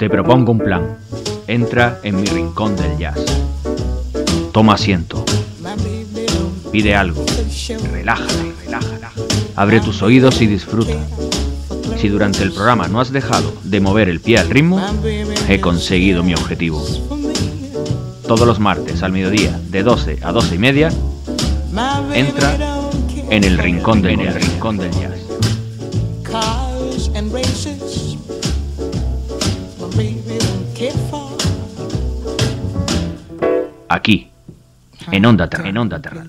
Te propongo un plan. Entra en mi rincón del jazz. Toma asiento. Pide algo. Relájate. Abre tus oídos y disfruta. Si durante el programa no has dejado de mover el pie al ritmo, he conseguido mi objetivo. Todos los martes al mediodía, de 12 a 12 y media, entra en el rincón del jazz. Aquí, en Onda Terra.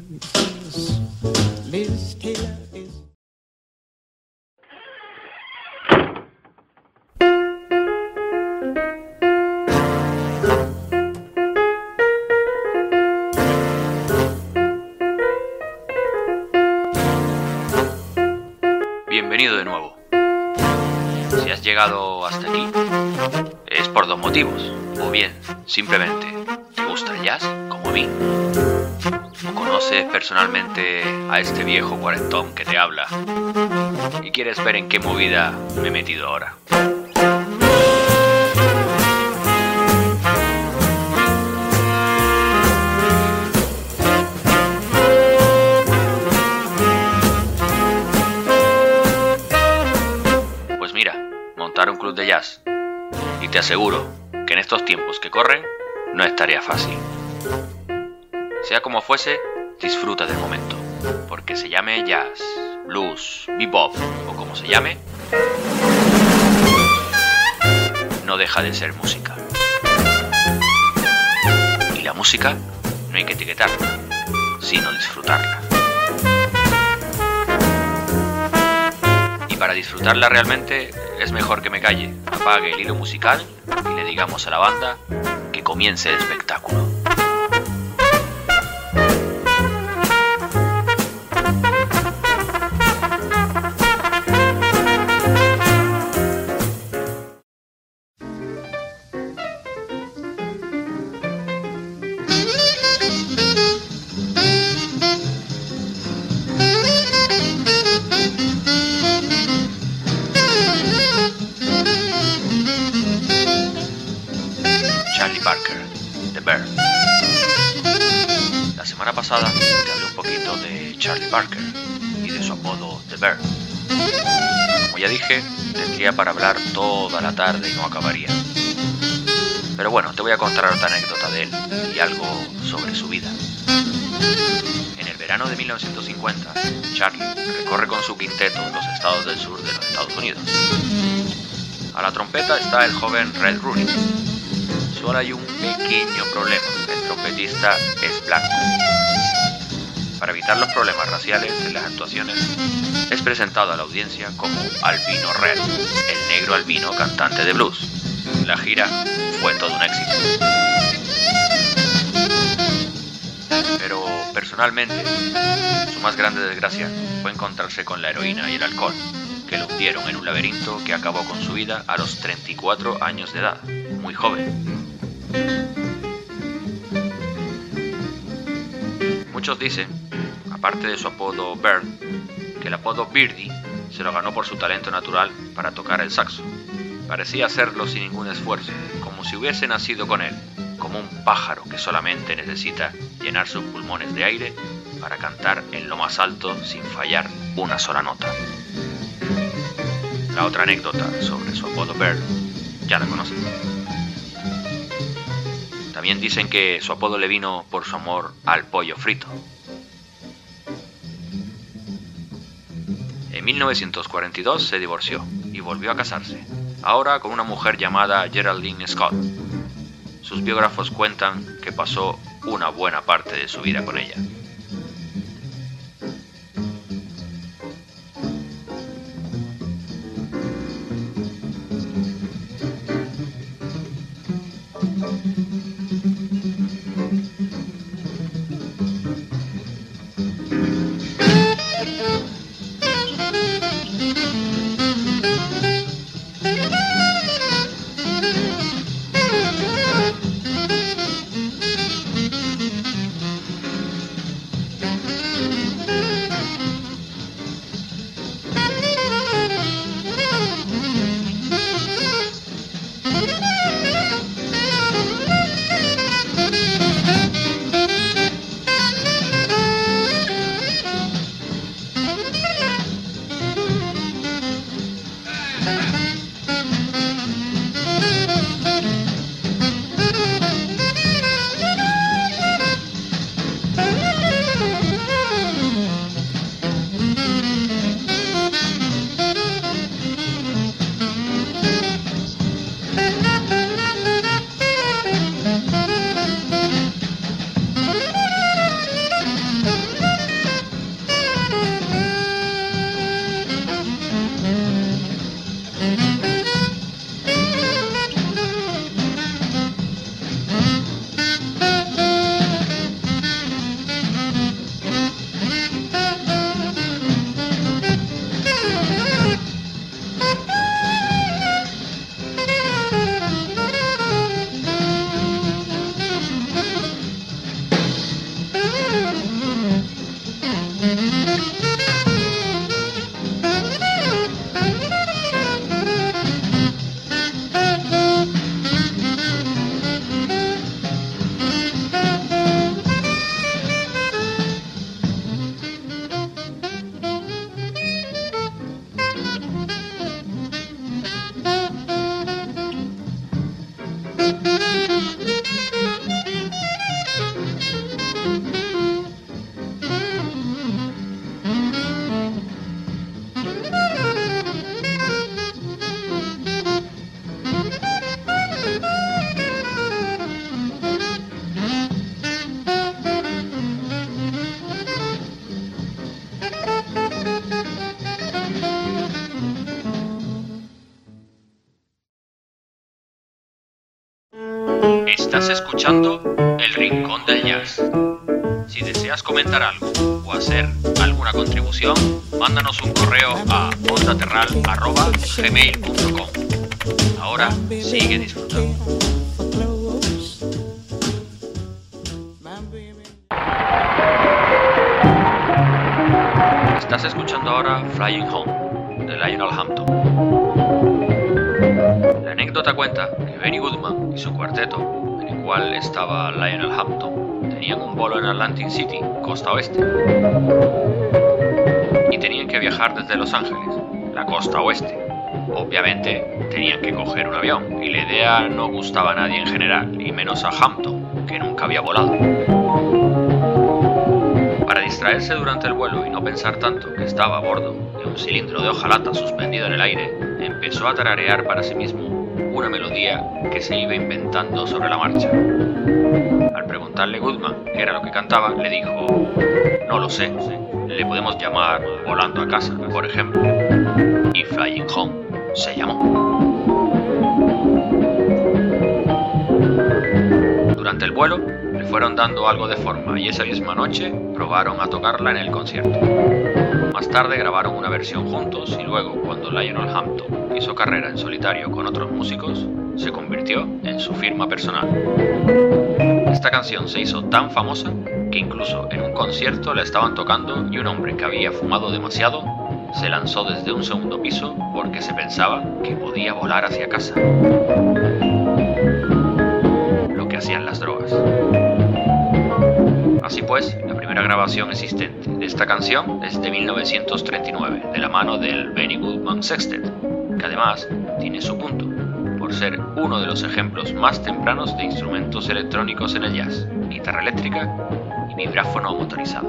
Bienvenido de nuevo. Si has llegado hasta aquí, es por dos motivos. O bien, simplemente, ¿te gusta el jazz, como a mí? ¿O conoces personalmente a este viejo cuarentón que te habla? ¿Y quieres ver en qué movida me he metido ahora? Pues mira, montar un club de jazz. Y te aseguro que en estos tiempos que corren no es tarea fácil. Sea como fuese, disfruta del momento, porque se llame jazz, blues, bebop o como se llame, no deja de ser música. Y la música no hay que etiquetarla, sino disfrutarla. Y para disfrutarla realmente es mejor que me calle, apague el hilo musical y le digamos a la banda que comience el espectáculo. Charlie Parker, The Bear. La semana pasada te hablé un poquito de Charlie Parker y de su apodo The Bear. Como ya dije, tendría para hablar toda la tarde y no acabaría. Pero bueno, te voy a contar otra anécdota de él y algo sobre su vida. En el verano de 1950, Charlie recorre con su quinteto los estados del sur de los Estados Unidos. A la trompeta está el joven Red Rooney. Solo hay un pequeño problema, el trompetista es blanco. Para evitar los problemas raciales en las actuaciones, es presentado a la audiencia como Albino Red, el negro albino cantante de blues. La gira fue todo un éxito. Pero personalmente, su más grande desgracia fue encontrarse con la heroína y el alcohol, que lo hundieron en un laberinto que acabó con su vida a los 34 años de edad, muy joven. Muchos dicen, aparte de su apodo Bird, que el apodo Birdie se lo ganó por su talento natural para tocar el saxo. Parecía hacerlo sin ningún esfuerzo, como si hubiese nacido con él, como un pájaro que solamente necesita llenar sus pulmones de aire para cantar en lo más alto sin fallar una sola nota. La otra anécdota sobre su apodo Bird ya la conocen. También dicen que su apodo le vino por su amor al pollo frito. En 1942 se divorció y volvió a casarse, ahora con una mujer llamada Geraldine Scott. Sus biógrafos cuentan que pasó una buena parte de su vida con ella. Estás escuchando El Rincón del Jazz. Si deseas comentar algo o hacer alguna contribución, mándanos un correo a ondaterral@gmail.com. Ahora sigue disfrutando. Estás escuchando ahora Flying Home, de Lionel Hampton. La anécdota cuenta que Benny Goodman y su cuarteto, en el cual estaba Lionel Hampton, tenían un bolo en Atlantic City, costa oeste, y tenían que viajar desde Los Ángeles, la costa oeste. Obviamente tenían que coger un avión, y la idea no gustaba a nadie en general, y menos a Hampton, que nunca había volado. Para distraerse durante el vuelo y no pensar tanto que estaba a bordo de un cilindro de hojalata suspendido en el aire, empezó a tararear para sí mismo una melodía que se iba inventando sobre la marcha. Al preguntarle Goodman qué era lo que cantaba, le dijo: no lo sé, le podemos llamar Volando a casa, por ejemplo. Y Flying Home se llamó. Durante el vuelo le fueron dando algo de forma y esa misma noche probaron a tocarla en el concierto. Más tarde grabaron una versión juntos y luego, cuando Lionel Hampton hizo carrera en solitario con otros músicos, se convirtió en su firma personal. Esta canción se hizo tan famosa que incluso en un concierto la estaban tocando y un hombre que había fumado demasiado se lanzó desde un segundo piso porque se pensaba que podía volar hacia casa. Lo que hacían las drogas. Así pues, la primera grabación existente de esta canción es de 1939, de la mano del Benny Goodman Sextet, que además tiene su punto, por ser uno de los ejemplos más tempranos de instrumentos electrónicos en el jazz, guitarra eléctrica y vibráfono motorizado.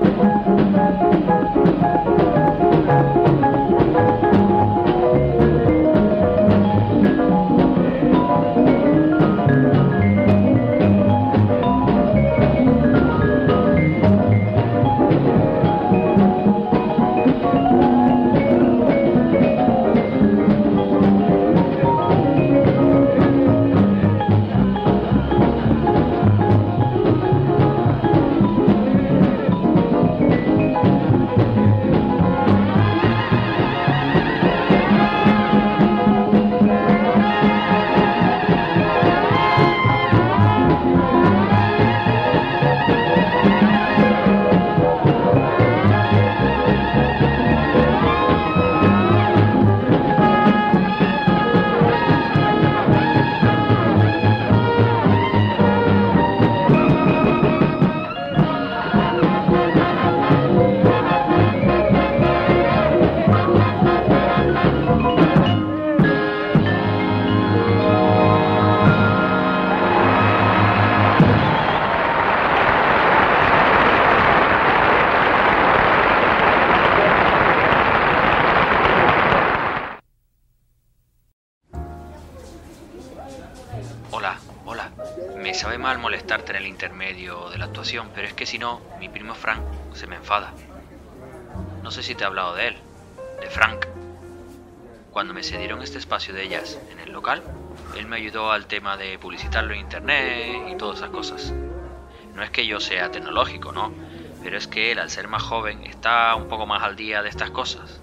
Hola, me sabe mal molestarte en el intermedio de la actuación, pero es que si no, mi primo Frank se me enfada. No sé si te he hablado de él, de Frank. Cuando me cedieron este espacio de jazz en el local, él me ayudó al tema de publicitarlo en internet y todas esas cosas. No es que yo sea tecnológico, no, pero es que él, al ser más joven, está un poco más al día de estas cosas.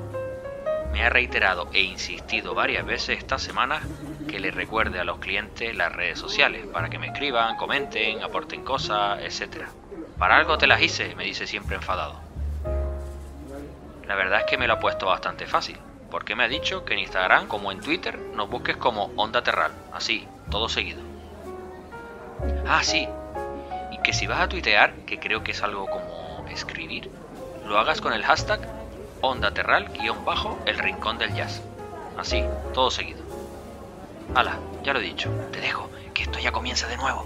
Me ha reiterado e insistido varias veces esta semana que le recuerde a los clientes las redes sociales para que me escriban, comenten, aporten cosas, etc. Para algo te las hice, me dice siempre enfadado. La verdad es que me lo ha puesto bastante fácil, porque me ha dicho que en Instagram como en Twitter nos busques como Onda Terral, así, todo seguido. Ah, sí, y que si vas a tuitear, que creo que es algo como escribir, lo hagas con el hashtag OndaTerral_el Rincón del Jazz. Así, todo seguido. Hala, ya lo he dicho, te dejo, que esto ya comienza de nuevo.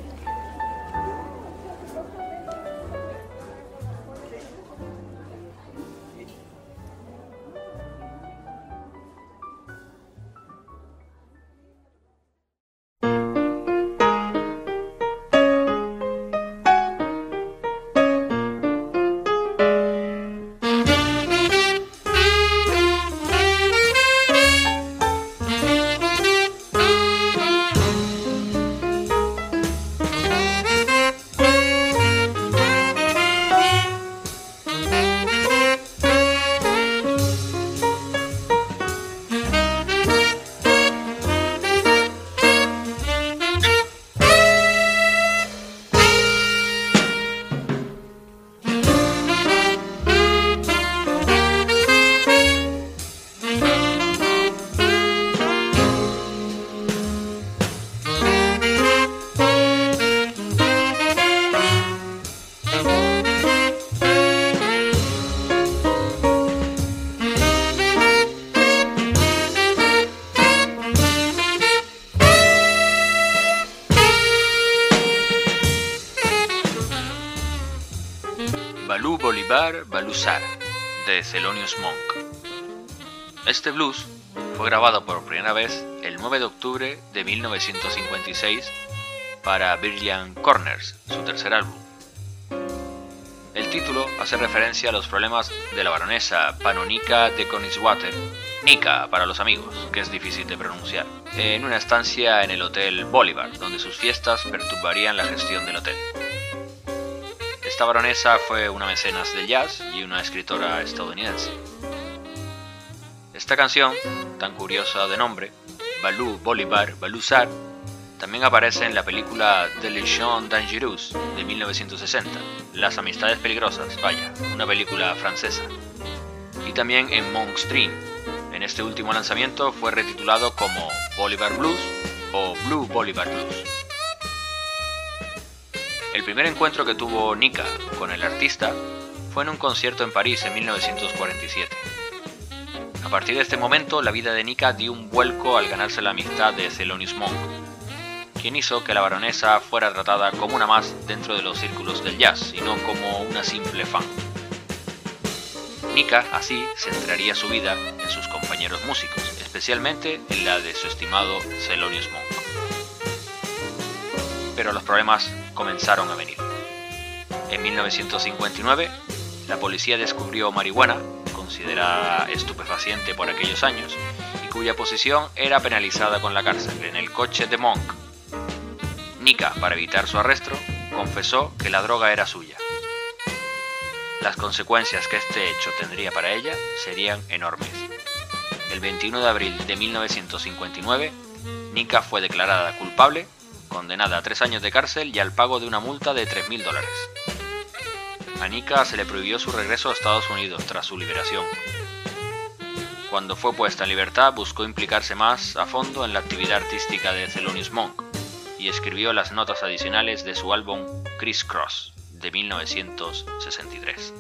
Bolivar Balusar, de Thelonious Monk. Este blues fue grabado por primera vez el 9 de octubre de 1956 para Brilliant Corners, su tercer álbum. El título hace referencia a los problemas de la baronesa Panonica de Koenigswarter, Nika para los amigos, que es difícil de pronunciar, en una estancia en el Hotel Bolivar, donde sus fiestas perturbarían la gestión del hotel. Esta baronesa fue una mecenas del jazz y una escritora estadounidense. Esta canción, tan curiosa de nombre, Balou Bolivar Balusar, también aparece en la película The Légion Dangereuse de 1960, Las Amistades Peligrosas, una película francesa, y también en Monk's Dream. En este último lanzamiento fue retitulado como Bolivar Blues o Blue Bolivar Blues. El primer encuentro que tuvo Nika con el artista fue en un concierto en París en 1947. A partir de este momento, la vida de Nika dio un vuelco al ganarse la amistad de Thelonious Monk, quien hizo que la baronesa fuera tratada como una más dentro de los círculos del jazz y no como una simple fan. Nika así centraría su vida en sus compañeros músicos, especialmente en la de su estimado Thelonious Monk. Pero los problemas comenzaron a venir. En 1959, la policía descubrió marihuana, considerada estupefaciente por aquellos años, y cuya posesión era penalizada con la cárcel, en el coche de Monk. Nika, para evitar su arresto, confesó que la droga era suya. Las consecuencias que este hecho tendría para ella serían enormes. El 21 de abril de 1959, Nika fue declarada culpable, condenada a 3 años de cárcel y al pago de una multa de $3.000. A Nika se le prohibió su regreso a Estados Unidos tras su liberación. Cuando fue puesta en libertad, buscó implicarse más a fondo en la actividad artística de Thelonious Monk y escribió las notas adicionales de su álbum Criss Cross de 1963.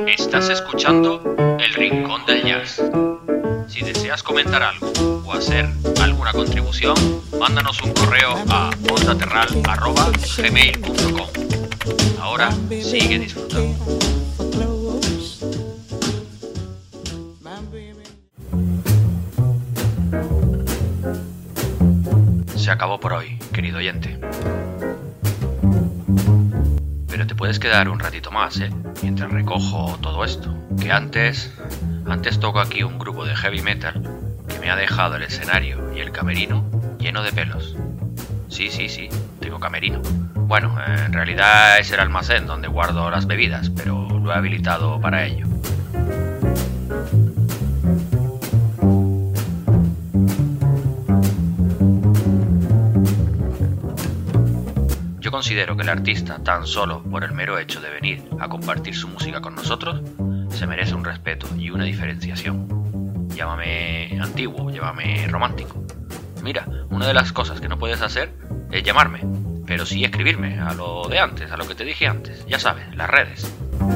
Estás escuchando El Rincón del Jazz. Si deseas comentar algo o hacer alguna contribución, mándanos un correo a ondaterral@gmail.com. Ahora sigue disfrutando. Se acabó por hoy, querido oyente. Pero te puedes quedar un ratito más, mientras recojo todo esto. Que antes toco aquí un grupo de heavy metal que me ha dejado el escenario y el camerino lleno de pelos. Sí, tengo camerino. Bueno, en realidad es el almacén donde guardo las bebidas, pero lo he habilitado para ello. Yo considero que el artista, tan solo por el mero hecho de venir a compartir su música con nosotros, se merece un respeto y una diferenciación. Llámame antiguo, llámame romántico. Mira, una de las cosas que no puedes hacer es llamarme, pero sí escribirme, a lo de antes, a lo que te dije antes, ya sabes, las redes.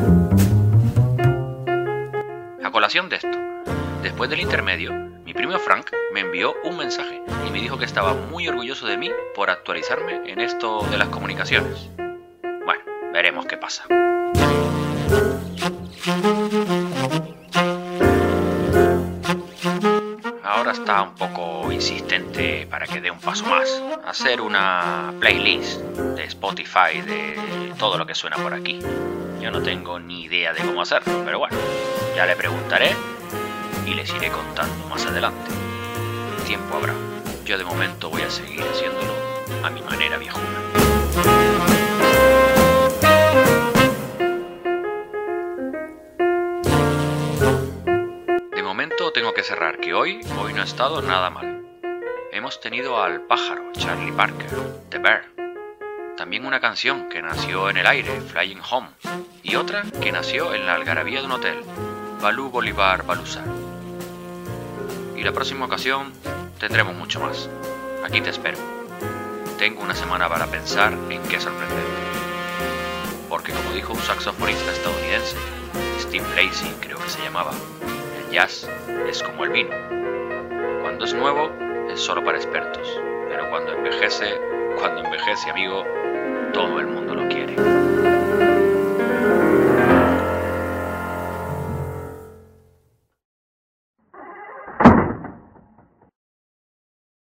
A colación de esto, después del intermedio, mi primo Frank me envió un mensaje y me dijo que estaba muy orgulloso de mí por actualizarme en esto de las comunicaciones. Bueno, veremos qué pasa. Ahora está un poco insistente para que dé un paso más. Hacer una playlist de Spotify de todo lo que suena por aquí. Yo no tengo ni idea de cómo hacerlo, pero bueno, ya le preguntaré y les iré contando más adelante. Tiempo habrá. Yo de momento voy a seguir haciéndolo a mi manera viejuna. De momento tengo que cerrar, que hoy no ha estado nada mal. Hemos tenido al pájaro Charlie Parker, The Bear. También una canción que nació en el aire, Flying Home, y otra que nació en la algarabía de un hotel, Balú Bolívar Balusar. Y la próxima ocasión tendremos mucho más. Aquí te espero. Tengo una semana para pensar en qué sorprenderte. Porque como dijo un saxofonista estadounidense, Steve Lacy creo que se llamaba, el jazz es como el vino. Cuando es nuevo es solo para expertos, pero cuando envejece amigo, todo el mundo lo quiere.